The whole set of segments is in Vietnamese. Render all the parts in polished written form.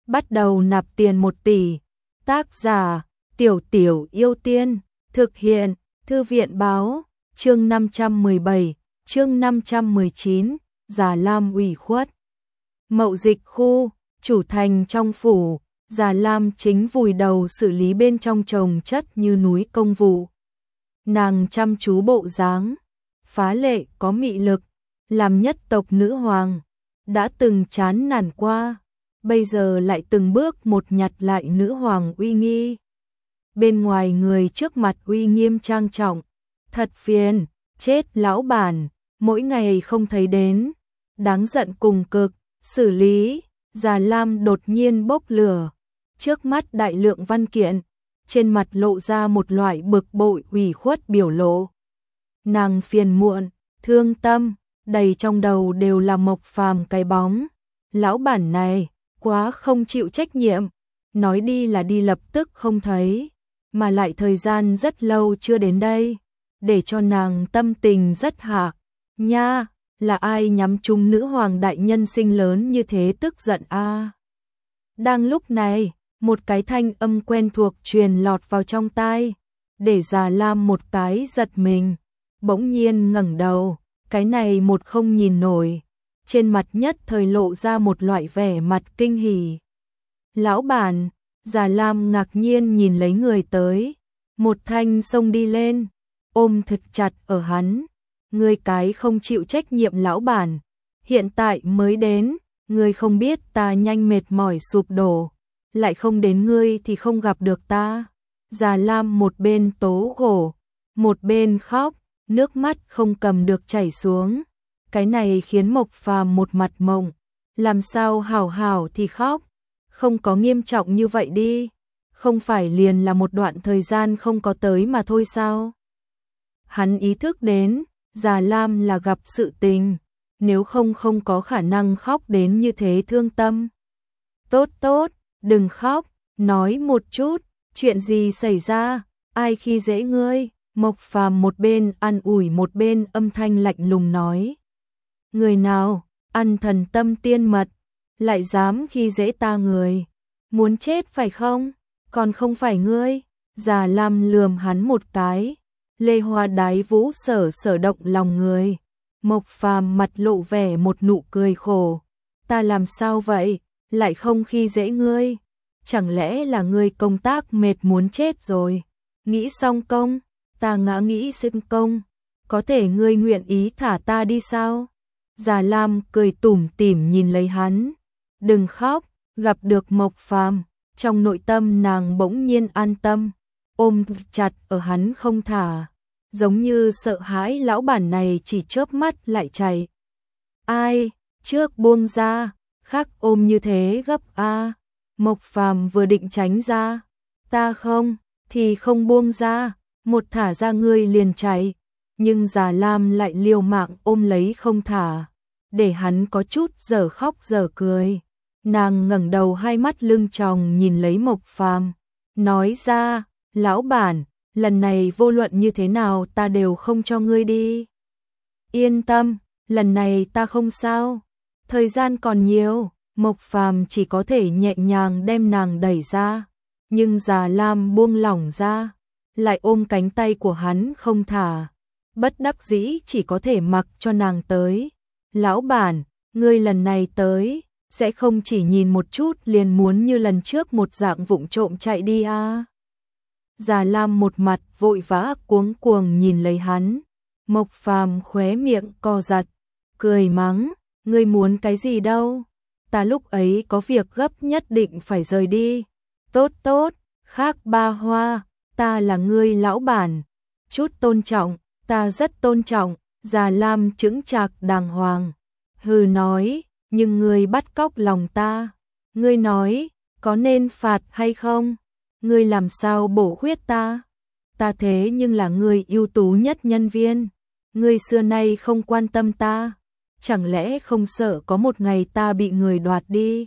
bắt đầu nạp tiền 1 tỷ. Tác giả, Tiểu Tiểu Yêu Tiên, thực hiện, Thư viện báo, chương 517, chương 519, Già Lam ủy khuất. Mậu Dịch khu, chủ thành trong phủ, Già Lam chính vùi đầu xử lý bên trong chồng chất như núi công vụ. Nàng chăm chú bộ dáng, phá lệ có mị lực, làm nhất tộc nữ hoàng, đã từng chán nản qua, bây giờ lại từng bước một nhặt lại nữ hoàng uy nghi. Bên ngoài người trước mặt uy nghiêm trang trọng, thật phiền, chết lão bản, mỗi ngày không thấy đến, đáng giận cùng cực, xử lý. Già Lam đột nhiên bốc lửa, trước mắt đại lượng văn kiện, trên mặt lộ ra một loại bực bội ủy khuất biểu lộ. Nàng phiền muộn, thương tâm, đầy trong đầu đều là Mộc Phàm cái bóng. Lão bản này, quá không chịu trách nhiệm, nói đi là đi lập tức không thấy, mà lại thời gian rất lâu chưa đến đây, để cho nàng tâm tình rất hạc. Nha, là ai nhắm trúng nữ hoàng đại nhân sinh lớn như thế tức giận a? Đang lúc này, một cái thanh âm quen thuộc truyền lọt vào trong tai, để Già Lam một cái giật mình, bỗng nhiên ngẩng đầu, cái này một không nhìn nổi, trên mặt nhất thời lộ ra một loại vẻ mặt kinh hỉ. Lão bản, Già Lam ngạc nhiên nhìn lấy người tới, một thanh xông đi lên, ôm thật chặt ở hắn. Ngươi cái không chịu trách nhiệm lão bản, hiện tại mới đến, ngươi không biết ta nhanh mệt mỏi sụp đổ, lại không đến ngươi thì không gặp được ta. Già Lam một bên tố khổ, một bên khóc, nước mắt không cầm được chảy xuống. Cái này khiến Mộc Phàm một mặt mộng, làm sao hảo hảo thì khóc, không có nghiêm trọng như vậy đi, không phải liền là một đoạn thời gian không có tới mà thôi sao? Hắn ý thức đến, Già Lam là gặp sự tình, nếu không không có khả năng khóc đến như thế thương tâm. Tốt tốt, đừng khóc, nói một chút, chuyện gì xảy ra, ai khi dễ ngươi? Mộc Phàm một bên an ủi một bên âm thanh lạnh lùng nói. Người nào, ăn thần tâm tiên mật, lại dám khi dễ ta người, muốn chết phải không? Còn không phải ngươi. Già Lam lườm hắn một cái. Lê Hoa Đái Vũ sở động lòng người. Mộc Phàm mặt lộ vẻ một nụ cười khổ. Ta làm sao vậy, lại không khi dễ ngươi? Chẳng lẽ là ngươi công tác mệt muốn chết rồi? Nghĩ xong công, ta ngã nghĩ sinh công. Có thể ngươi nguyện ý thả ta đi sao? Già Lam cười tủm tỉm nhìn lấy hắn. Đừng khóc, gặp được Mộc Phàm, trong nội tâm nàng bỗng nhiên an tâm, ôm chặt ở hắn không thả, giống như sợ hãi lão bản này chỉ chớp mắt lại chạy. Ai, trước buông ra, khác ôm như thế gấp a. Mộc Phàm vừa định tránh ra, ta không, thì không buông ra, một thả ra ngươi liền chạy, nhưng Già Lam lại liều mạng ôm lấy không thả, để hắn có chút giờ khóc giờ cười. Nàng ngẩng đầu hai mắt lưng tròng nhìn lấy Mộc Phàm, nói ra, lão bản, lần này vô luận như thế nào ta đều không cho ngươi đi. Yên tâm, lần này ta không sao, thời gian còn nhiều. Mộc Phàm chỉ có thể nhẹ nhàng đem nàng đẩy ra, nhưng Già Lam buông lỏng ra, lại ôm cánh tay của hắn không thả, bất đắc dĩ chỉ có thể mặc cho nàng tới. Lão bản, ngươi lần này tới, sẽ không chỉ nhìn một chút liền muốn như lần trước một dạng vụng trộm chạy đi à? Già Lam một mặt vội vã cuống cuồng nhìn lấy hắn. Mộc Phàm khóe miệng co giật, cười mắng, ngươi muốn cái gì đâu? Ta lúc ấy có việc gấp nhất định phải rời đi. Tốt tốt, khác ba hoa, ta là ngươi lão bản, chút tôn trọng, ta rất tôn trọng. Già Lam chững chạc đàng hoàng, hừ nói, nhưng ngươi bắt cóc lòng ta, ngươi nói, có nên phạt hay không? Ngươi làm sao bổ khuyết ta? Ta thế nhưng là ngươi ưu tú nhất nhân viên, ngươi xưa nay không quan tâm ta, chẳng lẽ không sợ có một ngày ta bị người đoạt đi,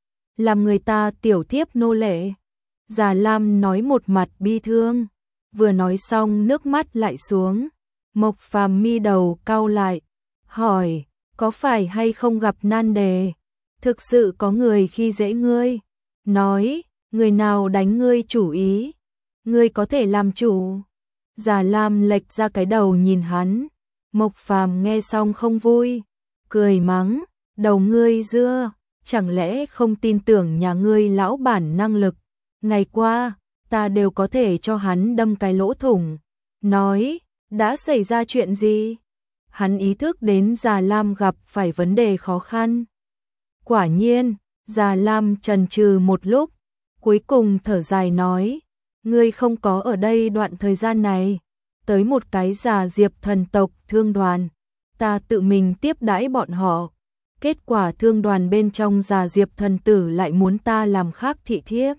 làm người ta tiểu thiếp nô lệ? Già Lam nói một mặt bi thương, vừa nói xong nước mắt lại xuống. Mộc Phàm mi đầu cau lại, hỏi, có phải hay không gặp nan đề? Thực sự có người khi dễ ngươi? nói, người nào đánh ngươi chủ ý, ngươi có thể làm chủ. Già Lam lệch ra cái đầu nhìn hắn, Mộc Phàm nghe xong không vui, cười mắng, đầu ngươi dưa, chẳng lẽ không tin tưởng nhà ngươi lão bản năng lực, ngày qua, ta đều có thể cho hắn đâm cái lỗ thủng. Nói, đã xảy ra chuyện gì? Hắn ý thức đến Già Lam gặp phải vấn đề khó khăn. Quả nhiên, Già Lam chần chừ một lúc, cuối cùng thở dài nói, ngươi không có ở đây đoạn thời gian này, tới một cái già Diệp thần tộc thương đoàn, ta tự mình tiếp đãi bọn họ. Kết quả thương đoàn bên trong già Diệp thần tử lại muốn ta làm khác thị thiếp.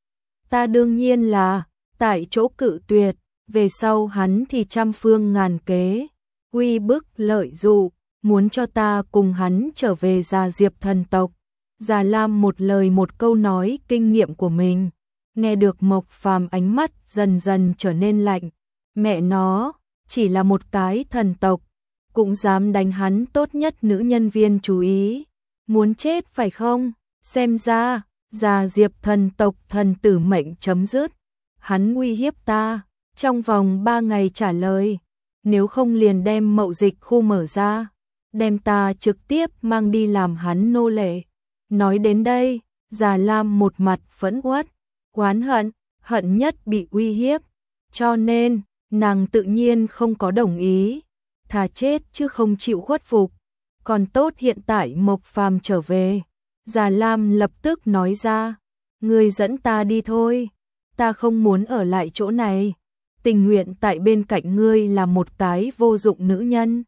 Ta đương nhiên là tại chỗ cự tuyệt, về sau hắn thì trăm phương ngàn kế, uy bức lợi dụ, muốn cho ta cùng hắn trở về già Diệp thần tộc. Già Lam một lời một câu nói kinh nghiệm của mình, nghe được Mộc Phàm ánh mắt dần dần trở nên lạnh, mẹ nó, chỉ là một cái thần tộc, cũng dám đánh hắn tốt nhất nữ nhân viên chú ý, muốn chết phải không? Xem ra, già Diệp thần tộc thần tử mệnh chấm dứt, hắn uy hiếp ta, trong vòng 3 ngày trả lời, nếu không liền đem mậu dịch khu mở ra, đem ta trực tiếp mang đi làm hắn nô lệ. Nói đến đây, Già Lam một mặt phẫn uất, oán hận, hận nhất bị uy hiếp, cho nên, nàng tự nhiên không có đồng ý, thà chết chứ không chịu khuất phục. Còn tốt hiện tại Mộc Phàm trở về, Già Lam lập tức nói ra, ngươi dẫn ta đi thôi, ta không muốn ở lại chỗ này, tình nguyện tại bên cạnh ngươi là một cái vô dụng nữ nhân.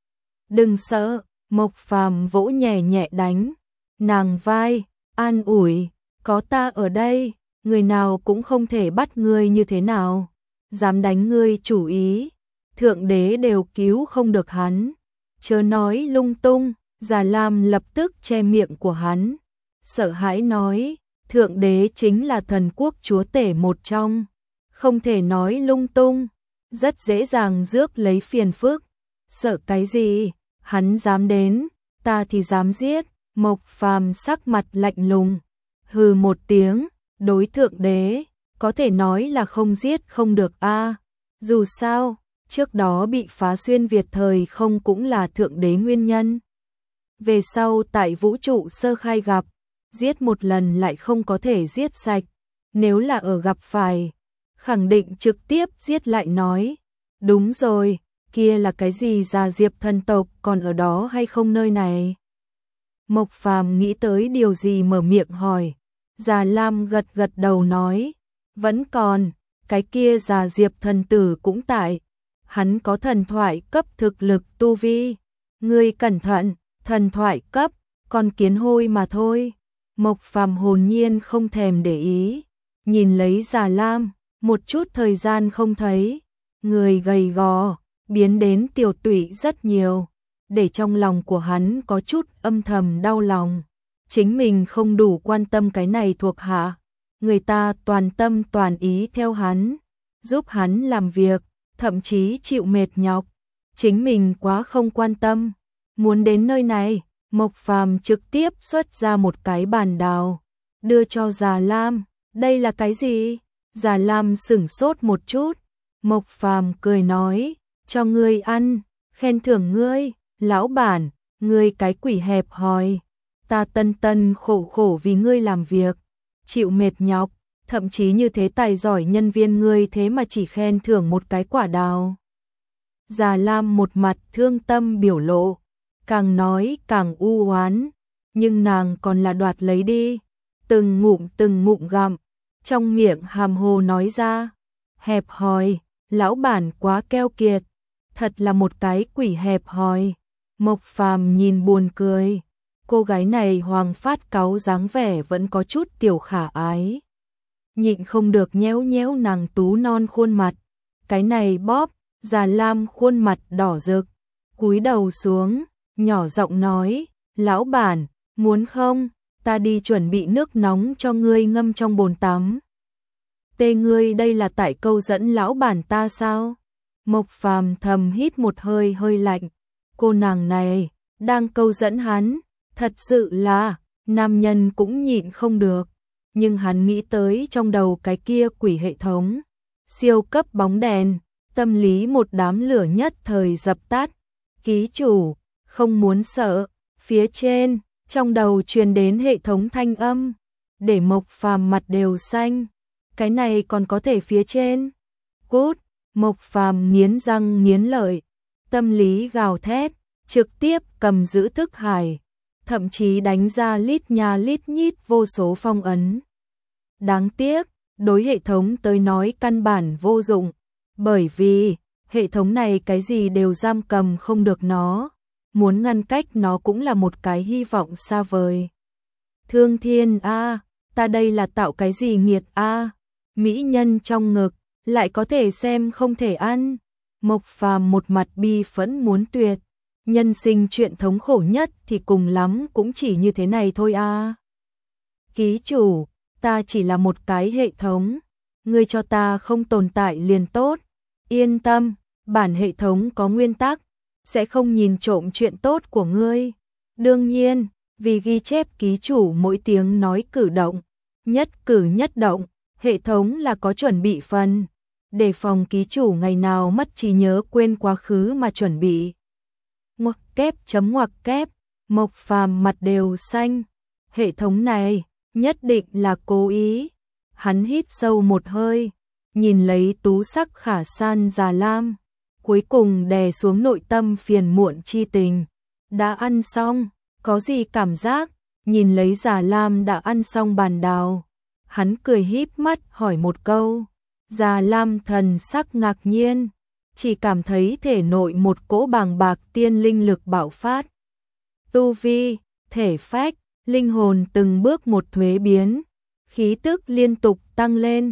Đừng sợ, Mộc Phàm vỗ nhẹ nhẹ đánh nàng vai, an ủi, có ta ở đây, người nào cũng không thể bắt ngươi như thế nào, dám đánh ngươi chủ ý, thượng đế đều cứu không được hắn, chớ nói lung tung. Già Lam lập tức che miệng của hắn, sợ hãi nói, thượng đế chính là thần quốc chúa tể một trong, không thể nói lung tung, rất dễ dàng rước lấy phiền phức, sợ cái gì, hắn dám đến, ta thì dám giết. Mộc Phàm sắc mặt lạnh lùng, hừ một tiếng, đối thượng đế, có thể nói là không giết không được a. Dù sao, trước đó bị phá xuyên Việt thời không cũng là thượng đế nguyên nhân. Về sau tại vũ trụ sơ khai gặp, giết một lần lại không có thể giết sạch, nếu là ở gặp phải, khẳng định trực tiếp giết lại nói, đúng rồi, kia là cái gì già Diệp thần tộc còn ở đó hay không nơi này? Mộc Phàm nghĩ tới điều gì mở miệng hỏi, Già Lam gật gật đầu nói, vẫn còn, cái kia già Diệp thần tử cũng tại, hắn có thần thoại cấp thực lực tu vi, ngươi cẩn thận, thần thoại cấp, con kiến hôi mà thôi. Mộc Phàm hồn nhiên không thèm để ý, nhìn lấy Già Lam, một chút thời gian không thấy, người gầy gò, biến đến tiểu tụy rất nhiều, để trong lòng của hắn có chút âm thầm đau lòng, chính mình không đủ quan tâm cái này thuộc hạ, người ta toàn tâm toàn ý theo hắn, giúp hắn làm việc, thậm chí chịu mệt nhọc, chính mình quá không quan tâm. Muốn đến nơi này, Mộc Phàm trực tiếp xuất ra một cái bàn đào, đưa cho Già Lam, đây là cái gì? Già Lam sửng sốt một chút, Mộc Phàm cười nói, cho ngươi ăn, khen thưởng ngươi, lão bản, ngươi cái quỷ hẹp hòi, ta tân tân khổ khổ vì ngươi làm việc, chịu mệt nhọc, thậm chí như thế tài giỏi nhân viên ngươi thế mà chỉ khen thưởng một cái quả đào. Già Lam một mặt thương tâm biểu lộ, càng nói càng u oán, nhưng nàng còn là đoạt lấy đi, từng ngụm gặm, trong miệng hàm hồ nói ra, hẹp hòi, lão bản quá keo kiệt, thật là một cái quỷ hẹp hòi. Mộc Phàm nhìn buồn cười, cô gái này hoàng phát cáu dáng vẻ vẫn có chút tiểu khả ái, nhịn không được nhéo nhéo nàng tú non khuôn mặt, cái này bóp. Già Lam khuôn mặt đỏ rực, cúi đầu xuống, nhỏ giọng nói, lão bản, muốn không, ta đi chuẩn bị nước nóng cho ngươi ngâm trong bồn tắm. Tê ngươi đây là tại câu dẫn lão bản ta sao? Mộc Phàm thầm hít một hơi hơi lạnh, cô nàng này, đang câu dẫn hắn, thật sự là, nam nhân cũng nhịn không được, nhưng hắn nghĩ tới trong đầu cái kia quỷ hệ thống, siêu cấp bóng đèn, tâm lý một đám lửa nhất thời dập tắt. Ký chủ, không muốn sợ, phía trên, trong đầu truyền đến hệ thống thanh âm, để Mộc Phàm mặt đều xanh. Cái này còn có thể phía trên? Cút, Mộc Phàm nghiến răng nghiến lợi, tâm lý gào thét, trực tiếp cầm giữ thức hải, thậm chí đánh ra lít nha lít nhít vô số phong ấn. Đáng tiếc, đối hệ thống tới nói căn bản vô dụng, bởi vì hệ thống này cái gì đều giam cầm không được nó, muốn ngăn cách nó cũng là một cái hy vọng xa vời. Thương Thiên a, ta đây là tạo cái gì nghiệt a? Mỹ nhân trong ngực, lại có thể xem không thể ăn. Mộc Phàm một mặt bi phẫn muốn tuyệt, nhân sinh chuyện thống khổ nhất thì cùng lắm cũng chỉ như thế này thôi a. Ký chủ, ta chỉ là một cái hệ thống, ngươi cho ta không tồn tại liền tốt. Yên tâm, bản hệ thống có nguyên tắc, sẽ không nhìn trộm chuyện tốt của ngươi. Đương nhiên, vì ghi chép ký chủ mỗi tiếng nói cử động, nhất cử nhất động, hệ thống là có chuẩn bị phần, để phòng ký chủ ngày nào mất trí nhớ quên quá khứ mà chuẩn bị. Ngoặc kép chấm ngoặc kép, Mộc Phàm mặt đều xanh. Hệ thống này nhất định là cố ý. Hắn hít sâu một hơi, nhìn lấy tú sắc khả san Già Lam, cuối cùng đè xuống nội tâm phiền muộn chi tình. Đã ăn xong, có gì cảm giác? Nhìn lấy Già Lam đã ăn xong bàn đào, hắn cười híp mắt hỏi một câu. Già Lam thần sắc ngạc nhiên, chỉ cảm thấy thể nội một cỗ bàng bạc tiên linh lực bạo phát. Tu vi, thể phách, linh hồn từng bước một thuế biến, khí tức liên tục tăng lên.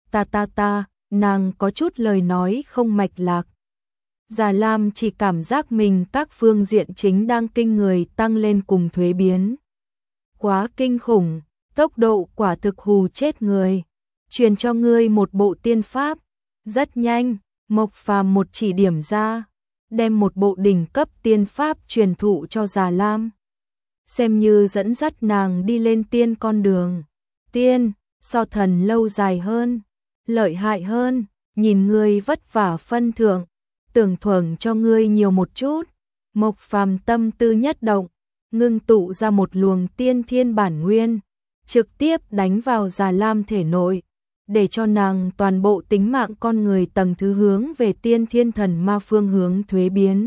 Ta, nàng có chút lời nói không mạch lạc. Già Lam chỉ cảm giác mình các phương diện chính đang kinh người tăng lên cùng thuế biến. Quá kinh khủng, tốc độ quả thực hù chết người. Truyền cho ngươi một bộ tiên pháp. Rất nhanh, Mộc Phàm một chỉ điểm ra, đem một bộ đỉnh cấp tiên pháp truyền thụ cho Già Lam. Xem như dẫn dắt nàng đi lên tiên con đường. Tiên, so thần lâu dài hơn, lợi hại hơn, nhìn ngươi vất vả phân thượng, tưởng thưởng cho ngươi nhiều một chút. Mộc Phàm tâm tư nhất động, ngưng tụ ra một luồng tiên thiên bản nguyên, trực tiếp đánh vào Già Lam thể nội, để cho nàng toàn bộ tính mạng con người tầng thứ hướng về tiên thiên thần ma phương hướng thuế biến.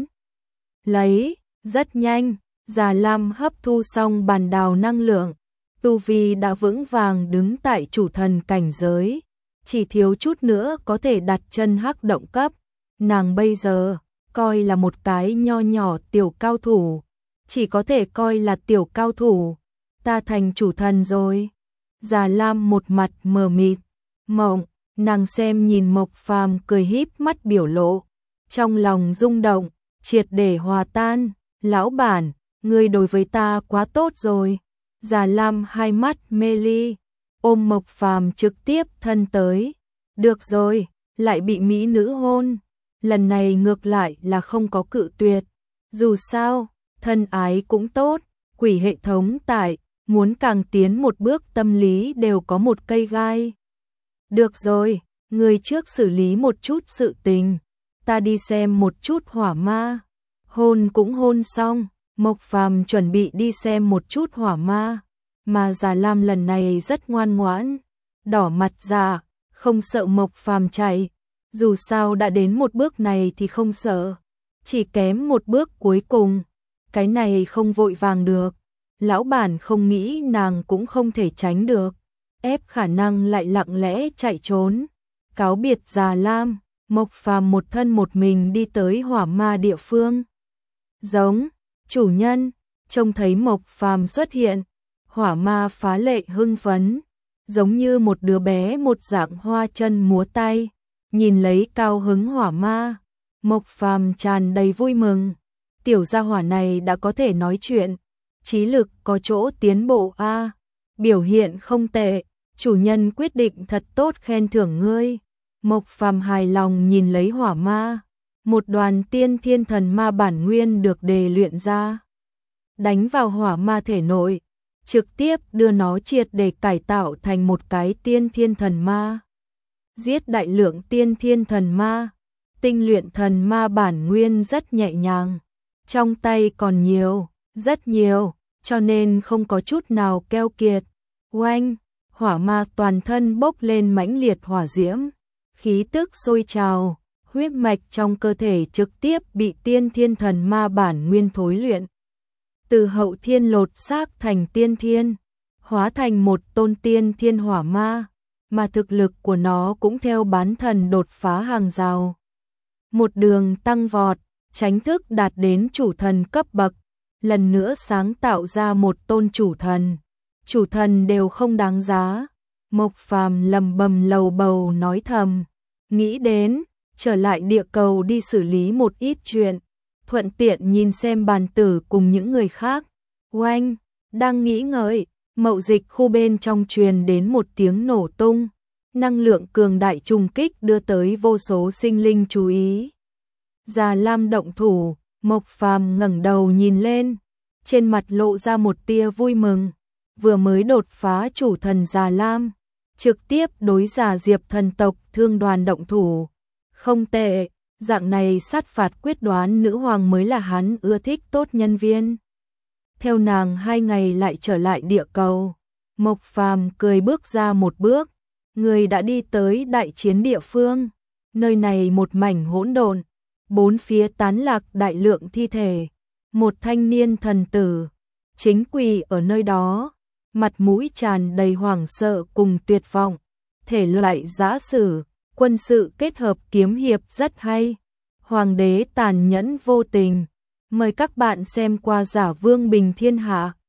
Rất nhanh, Già Lam hấp thu xong bàn đào năng lượng, tu vi đã vững vàng đứng tại chủ thần cảnh giới, chỉ thiếu chút nữa có thể đặt chân hắc động cấp. Nàng bây giờ coi là một cái nho nhỏ tiểu cao thủ, chỉ có thể coi là tiểu cao thủ. Ta thành chủ thần rồi. Già Lam một mặt mờ mịt, mộng, nàng xem nhìn Mộc Phàm cười híp mắt biểu lộ, trong lòng rung động, triệt để hòa tan. Lão bản, ngươi đối với ta quá tốt rồi. Già Lam hai mắt mê ly, ôm Mộc Phàm trực tiếp thân tới. Được rồi, lại bị mỹ nữ hôn. Lần này ngược lại là không có cự tuyệt. Dù sao, thân ái cũng tốt, quỷ hệ thống tại, muốn càng tiến một bước tâm lý đều có một cây gai. Được rồi, người trước xử lý một chút sự tình, ta đi xem một chút hỏa ma. Hôn cũng hôn xong, Mộc Phàm chuẩn bị đi xem một chút hỏa ma, mà Già Lam lần này rất ngoan ngoãn, đỏ mặt ra, không sợ Mộc Phàm chạy, dù sao đã đến một bước này thì không sợ, chỉ kém một bước cuối cùng, cái này không vội vàng được. Lão bản không nghĩ nàng cũng không thể tránh được, ép khả năng lại lặng lẽ chạy trốn. Cáo biệt Già Lam, Mộc Phàm một thân một mình đi tới hỏa ma địa phương. Giống, chủ nhân, trông thấy Mộc Phàm xuất hiện, hỏa ma phá lệ hưng phấn, giống như một đứa bé một dạng hoa chân múa tay, nhìn lấy cao hứng hỏa ma. Mộc Phàm tràn đầy vui mừng, tiểu gia hỏa này đã có thể nói chuyện, trí lực có chỗ tiến bộ a, biểu hiện không tệ, chủ nhân quyết định thật tốt khen thưởng ngươi. Mộc Phàm hài lòng nhìn lấy hỏa ma, một đoàn tiên thiên thần ma bản nguyên được đề luyện ra, đánh vào hỏa ma thể nội, trực tiếp đưa nó triệt để cải tạo thành một cái tiên thiên thần ma. Giết đại lượng tiên thiên thần ma, tinh luyện thần ma bản nguyên rất nhẹ nhàng, trong tay còn nhiều, rất nhiều, cho nên không có chút nào keo kiệt. Oanh, hỏa ma toàn thân bốc lên mãnh liệt hỏa diễm, khí tức sôi trào, huyết mạch trong cơ thể trực tiếp bị tiên thiên thần ma bản nguyên thối luyện. Từ hậu thiên lột xác thành tiên thiên, hóa thành một tôn tiên thiên hỏa ma, mà thực lực của nó cũng theo bán thần đột phá hàng rào. Một đường tăng vọt, chính thức đạt đến chủ thần cấp bậc, lần nữa sáng tạo ra một tôn chủ thần. Chủ thần đều không đáng giá. Mộc Phàm lầm bầm lầu bầu nói thầm, nghĩ đến trở lại địa cầu đi xử lý một ít chuyện, thuận tiện nhìn xem bàn tử cùng những người khác. Oanh, đang nghĩ ngợi, mậu dịch khu bên trong truyền đến một tiếng nổ tung, năng lượng cường đại trùng kích đưa tới vô số sinh linh chú ý. Già Lam động thủ, Mộc Phàm ngẩng đầu nhìn lên, trên mặt lộ ra một tia vui mừng, vừa mới đột phá chủ thần Già Lam, trực tiếp đối Già Diệp thần tộc Thương Đoàn động thủ. Không tệ, dạng này sát phạt quyết đoán nữ hoàng mới là hắn ưa thích tốt nhân viên. Theo nàng 2 ngày lại trở lại địa cầu, Mộc Phàm cười bước ra một bước, người đã đi tới đại chiến địa phương, nơi này một mảnh hỗn độn, bốn phía tán lạc đại lượng thi thể, một thanh niên thần tử chính quỳ ở nơi đó, mặt mũi tràn đầy hoảng sợ cùng tuyệt vọng, thể loại giã sử, quân sự kết hợp kiếm hiệp rất hay. Hoàng đế tàn nhẫn vô tình, mời các bạn xem qua Giả Vương Bình Thiên Hạ.